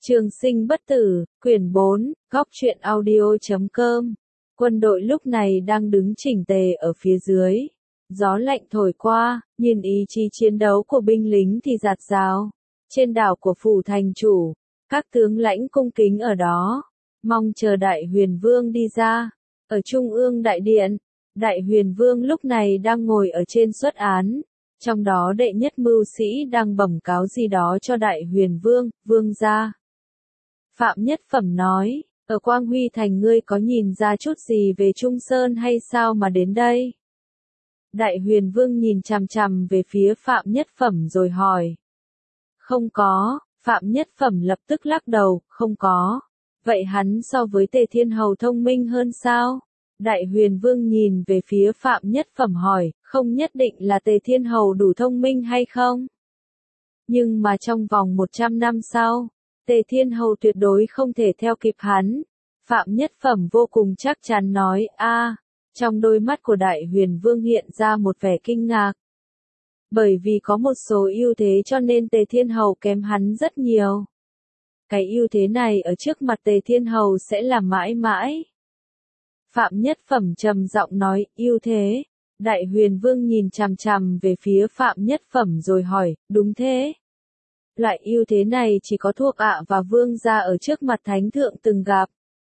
Trường sinh bất tử, quyển 4, góc truyện audio.com. Quân đội lúc này đang đứng chỉnh tề ở phía dưới. Gió lạnh thổi qua, nhìn ý chí chiến đấu của binh lính thì dạt dào. Trên đảo của phủ thành chủ, các tướng lãnh cung kính ở đó, mong chờ Đại Huyền Vương đi ra. Ở trung ương đại điện, Đại Huyền Vương lúc này đang ngồi ở trên suất án. Trong đó đệ nhất mưu sĩ đang bẩm cáo gì đó cho Đại Huyền Vương, vương gia. Phạm Nhất Phẩm nói, ở Quang Huy Thành ngươi có nhìn ra chút gì về Trung Sơn hay sao mà đến đây? Đại Huyền Vương nhìn chằm chằm về phía Phạm Nhất Phẩm rồi hỏi. Không có, Phạm Nhất Phẩm lập tức lắc đầu, không có. Vậy hắn so với Tề Thiên Hầu thông minh hơn sao? Đại Huyền Vương nhìn về phía Phạm Nhất Phẩm hỏi, không nhất định là Tề Thiên Hầu đủ thông minh hay không? Nhưng mà trong vòng 100 năm sau, Tề Thiên Hầu tuyệt đối không thể theo kịp hắn. Phạm Nhất Phẩm vô cùng chắc chắn nói, trong đôi mắt của Đại Huyền Vương hiện ra một vẻ kinh ngạc. Bởi vì có một số ưu thế cho nên Tề Thiên Hầu kém hắn rất nhiều. Cái ưu thế này ở trước mặt Tề Thiên Hầu sẽ là mãi mãi. Phạm Nhất Phẩm trầm giọng nói, ưu thế. Đại Huyền Vương nhìn chằm chằm về phía Phạm Nhất Phẩm rồi hỏi, đúng thế. Loại ưu thế này chỉ có thuộc hạ và vương gia ở trước mặt thánh thượng từng gặp.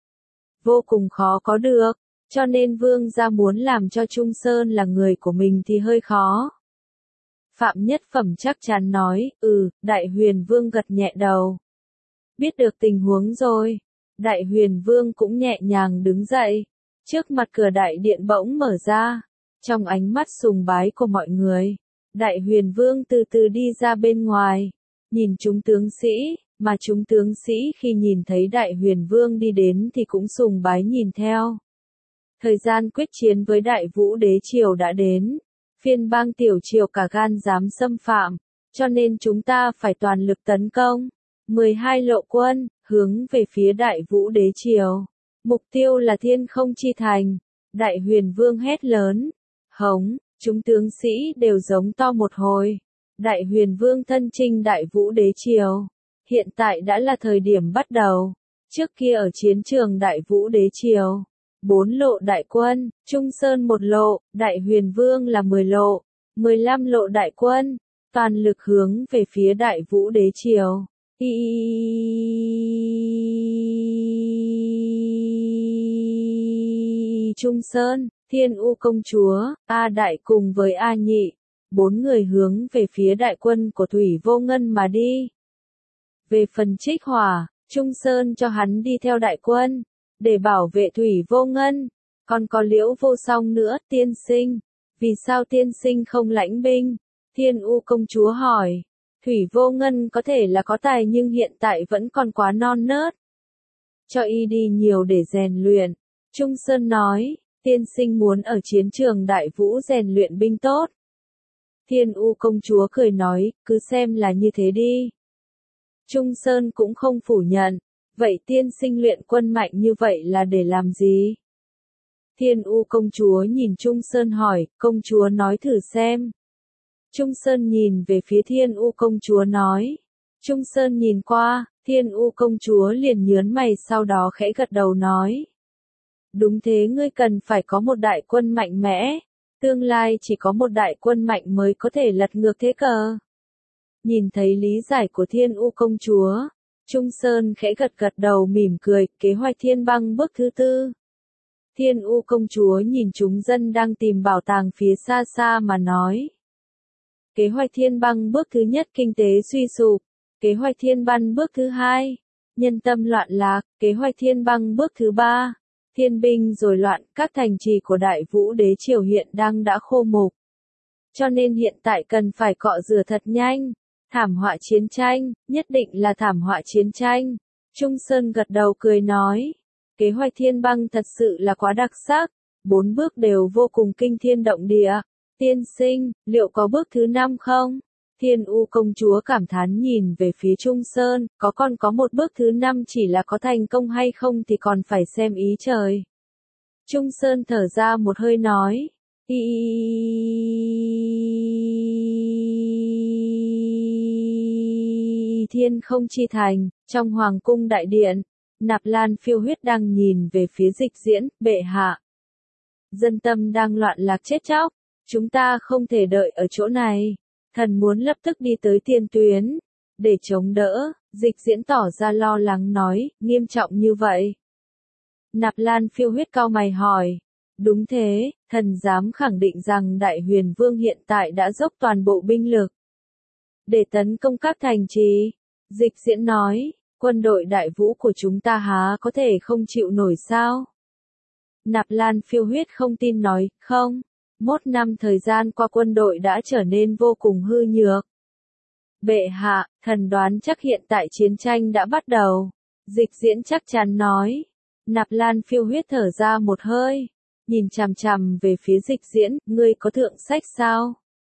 Vô cùng khó có được, cho nên vương gia muốn làm cho Trung Sơn là người của mình thì hơi khó. Phạm Nhất Phẩm chắc chắn nói, Đại Huyền Vương gật nhẹ đầu. Biết được tình huống rồi, Đại Huyền Vương cũng nhẹ nhàng đứng dậy. Trước mặt cửa đại điện bỗng mở ra, trong ánh mắt sùng bái của mọi người, Đại Huyền Vương từ từ đi ra bên ngoài. Nhìn chúng tướng sĩ, mà chúng tướng sĩ khi nhìn thấy Đại Huyền Vương đi đến thì cũng sùng bái nhìn theo. Thời gian quyết chiến với Đại Vũ Đế Triều đã đến. Phiên bang tiểu triều cả gan dám xâm phạm, cho nên chúng ta phải toàn lực tấn công. 12 lộ quân, hướng về phía Đại Vũ Đế Triều. Mục tiêu là Thiên Không Chi Thành. Đại Huyền Vương hét lớn. Hống, chúng tướng sĩ đều giống to một hồi. Đại Huyền Vương thân chinh Đại Vũ Đế Triều. Hiện tại đã là thời điểm bắt đầu. Trước kia ở chiến trường Đại Vũ Đế Triều, 4 lộ đại quân, Trung Sơn 1 lộ, Đại Huyền Vương là 10 lộ, 15 lộ đại quân, toàn lực hướng về phía Đại Vũ Đế Triều. Trung Sơn, Thiên U công chúa, A Đại cùng với A Nhị, 4 người hướng về phía đại quân của Thủy Vô Ngân mà đi. Về phần Trích Hỏa, Trung Sơn cho hắn đi theo đại quân, để bảo vệ Thủy Vô Ngân. Còn có Liễu Vô Song nữa, tiên sinh. Vì sao tiên sinh không lãnh binh? Thiên U công chúa hỏi. Thủy Vô Ngân có thể là có tài nhưng hiện tại vẫn còn quá non nớt. Cho y đi nhiều để rèn luyện. Trung Sơn nói, tiên sinh muốn ở chiến trường Đại Vũ rèn luyện binh tốt. Thiên U công chúa cười nói, cứ xem là như thế đi. Trung Sơn cũng không phủ nhận. Vậy tiên sinh luyện quân mạnh như vậy là để làm gì? Thiên U công chúa nhìn Trung Sơn hỏi, công chúa nói thử xem. Trung Sơn nhìn về phía Thiên U công chúa nói. Trung Sơn nhìn qua, Thiên U công chúa liền nhớn mày sau đó khẽ gật đầu nói. Đúng thế, ngươi cần phải có một đại quân mạnh mẽ. Tương lai chỉ có một đại quân mạnh mới có thể lật ngược thế cờ. Nhìn thấy lý giải của Thiên U công chúa, Trung Sơn khẽ gật gật đầu mỉm cười, kế hoạch Thiên Băng bước thứ 4. Thiên U công chúa nhìn chúng dân đang tìm bảo tàng phía xa xa mà nói. Kế hoạch Thiên Băng bước thứ nhất kinh tế suy sụp. Kế hoạch Thiên Băng bước thứ 2, nhân tâm loạn lạc. Kế hoạch Thiên Băng bước thứ 3, thiên binh rồi loạn. Các thành trì của Đại Vũ Đế Triều hiện đang đã khô mục. Cho nên hiện tại cần phải cọ rửa thật nhanh. Thảm họa chiến tranh, nhất định là thảm họa chiến tranh. Trung Sơn gật đầu cười nói. Kế hoạch Thiên Băng thật sự là quá đặc sắc. 4 bước đều vô cùng kinh thiên động địa. Tiên sinh, liệu có bước thứ 5 không? Thiên U công chúa cảm thán nhìn về phía Trung Sơn, còn có một bước thứ 5 chỉ là có thành công hay không thì còn phải xem ý trời. Trung Sơn thở ra một hơi nói. Thiên không chi thành, trong hoàng cung đại điện, Nạp Lan Phiêu Huyết đang nhìn về phía Dịch Diễn, bệ hạ. Dân tâm đang loạn lạc chết chóc, chúng ta không thể đợi ở chỗ này, thần muốn lập tức đi tới tiền tuyến, để chống đỡ. Dịch Diễn tỏ ra lo lắng nói, nghiêm trọng như vậy. Nạp Lan Phiêu Huyết cau mày hỏi, đúng thế, thần dám khẳng định rằng Đại Huyền Vương hiện tại đã dốc toàn bộ binh lực để tấn công các thành trì. Dịch Diễn nói, quân đội Đại Vũ của chúng ta há có thể không chịu nổi sao? Nạp Lan Phiêu Huyết không tin nói, không, 1 năm thời gian qua quân đội đã trở nên vô cùng hư nhược. Bệ hạ, thần đoán chắc hiện tại chiến tranh đã bắt đầu. Dịch Diễn chắc chắn nói. Nạp Lan Phiêu Huyết thở ra một hơi, nhìn chằm chằm về phía Dịch Diễn, ngươi có thượng sách sao?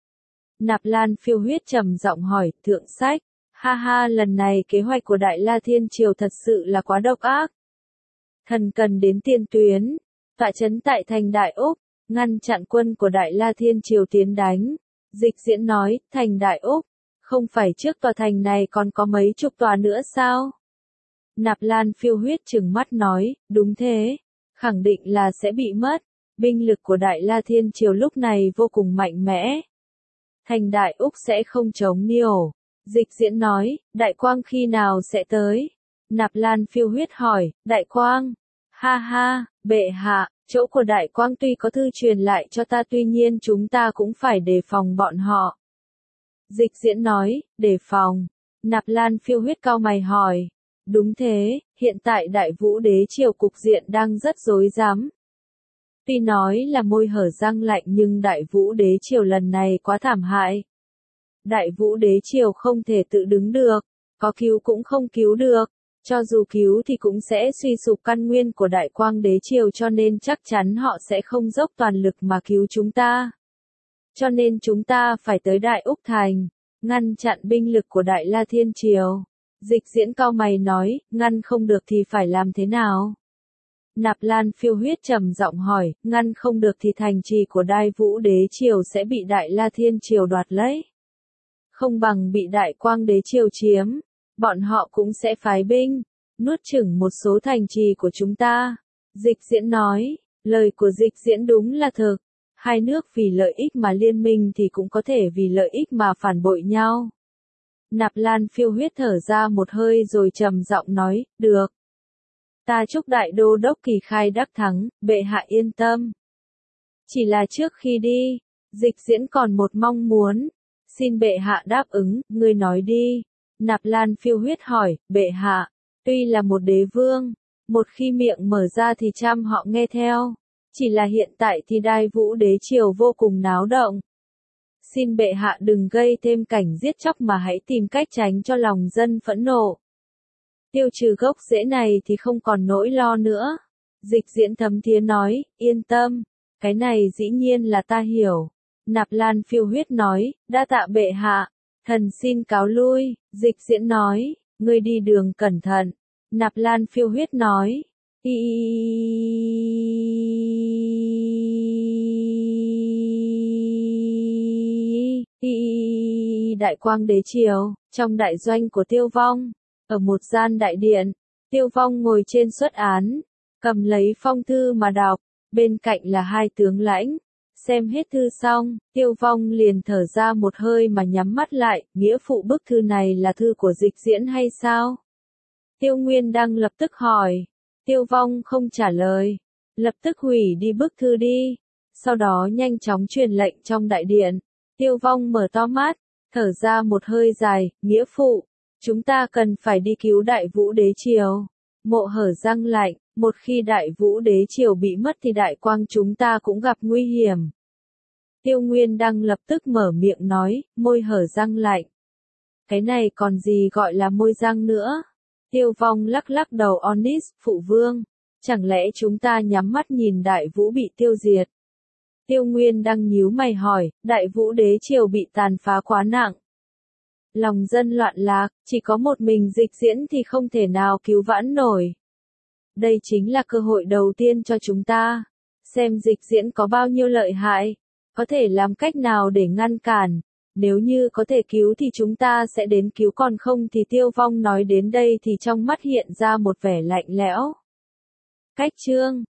Nạp Lan Phiêu Huyết trầm giọng hỏi, thượng sách? Ha ha, lần này kế hoạch của Đại La Thiên Triều thật sự là quá độc ác. Thần cần đến tiền tuyến, tọa trấn tại thành Đại Úc, ngăn chặn quân của Đại La Thiên Triều tiến đánh. Dịch Diễn nói, thành Đại Úc, không phải trước tòa thành này còn có mấy chục tòa nữa sao? Nạp Lan Phiêu Huyết trừng mắt nói, đúng thế, khẳng định là sẽ bị mất. Binh lực của Đại La Thiên Triều lúc này vô cùng mạnh mẽ. Thành Đại Úc sẽ không chống niêu. Dịch Diễn nói, Đại Quang khi nào sẽ tới? Nạp Lan Phiêu Huyết hỏi, Đại Quang? Ha ha, bệ hạ, chỗ của Đại Quang tuy có thư truyền lại cho ta, tuy nhiên chúng ta cũng phải đề phòng bọn họ. Dịch Diễn nói, đề phòng. Nạp Lan Phiêu Huyết cau mày hỏi. Đúng thế, hiện tại Đại Vũ Đế Triều cục diện đang rất rối rắm. Tuy nói là môi hở răng lạnh nhưng Đại Vũ Đế Triều lần này quá thảm hại. Đại Vũ Đế Triều không thể tự đứng được, có cứu cũng không cứu được, cho dù cứu thì cũng sẽ suy sụp căn nguyên của Đại Quang Đế Triều, cho nên chắc chắn họ sẽ không dốc toàn lực mà cứu chúng ta. Cho nên chúng ta phải tới Đại Úc Thành, ngăn chặn binh lực của Đại La Thiên Triều. Dịch Diễn cau mày nói, ngăn không được thì phải làm thế nào? Nạp Lan Phiêu Huyết trầm giọng hỏi, ngăn không được thì thành trì của Đại Vũ Đế Triều sẽ bị Đại La Thiên Triều đoạt lấy. Không bằng bị Đại Quang Đế Triều chiếm, bọn họ cũng sẽ phái binh, nuốt chửng một số thành trì của chúng ta. Dịch Diễn nói, lời của Dịch Diễn đúng là thực. Hai nước vì lợi ích mà liên minh thì cũng có thể vì lợi ích mà phản bội nhau. Nạp Lan Phiêu Huyết thở ra một hơi rồi trầm giọng nói, được. Ta chúc Đại Đô Đốc Kỳ Khai đắc thắng, bệ hạ yên tâm. Chỉ là trước khi đi, Dịch Diễn còn một mong muốn. Xin bệ hạ đáp ứng, ngươi nói đi. Nạp Lan Phiêu Huyết hỏi, bệ hạ, tuy là một đế vương, một khi miệng mở ra thì trăm họ nghe theo. Chỉ là hiện tại thì Đại Vũ Đế Triều vô cùng náo động. Xin bệ hạ đừng gây thêm cảnh giết chóc mà hãy tìm cách tránh cho lòng dân phẫn nộ. Tiêu trừ gốc rễ này thì không còn nỗi lo nữa. Dịch Diễn thấm thía nói, yên tâm, cái này dĩ nhiên là ta hiểu. Nạp Lan Phiêu Huyết nói, đa tạ bệ hạ, thần xin cáo lui. Dịch Diễn nói, ngươi đi đường cẩn thận. Nạp Lan Phiêu Huyết nói, Đại Quang Đế Triều, trong đại doanh của Tiêu Vong, ở một gian đại điện, Tiêu Vong ngồi trên suất án, cầm lấy phong thư mà đọc, bên cạnh là hai tướng lãnh. Xem hết thư xong, Tiêu Vong liền thở ra một hơi mà nhắm mắt lại, nghĩa phụ bức thư này là thư của Dịch Diễn hay sao? Tiêu Nguyên Đăng lập tức hỏi. Tiêu Vong không trả lời, lập tức hủy đi bức thư đi, sau đó nhanh chóng truyền lệnh trong đại điện. Tiêu Vong mở to mắt, thở ra một hơi dài, nghĩa phụ, chúng ta cần phải đi cứu Đại Vũ Đế Triều. Mộ hở răng lạnh, một khi Đại Vũ Đế Triều bị mất thì Đại Quang chúng ta cũng gặp nguy hiểm. Tiêu Nguyên Đăng lập tức mở miệng nói, môi hở răng lạnh. Cái này còn gì gọi là môi răng nữa? Tiêu Vong lắc lắc đầu, Onis, phụ vương, chẳng lẽ chúng ta nhắm mắt nhìn Đại Vũ bị tiêu diệt? Tiêu Nguyên Đăng nhíu mày hỏi, Đại Vũ Đế Triều bị tàn phá quá nặng. Lòng dân loạn lạc, chỉ có một mình Dịch Diễn thì không thể nào cứu vãn nổi. Đây chính là cơ hội đầu tiên cho chúng ta. Xem Dịch Diễn có bao nhiêu lợi hại, có thể làm cách nào để ngăn cản. Nếu như có thể cứu thì chúng ta sẽ đến cứu, còn không thì Tiêu Vong nói đến đây thì trong mắt hiện ra một vẻ lạnh lẽo. Cách chương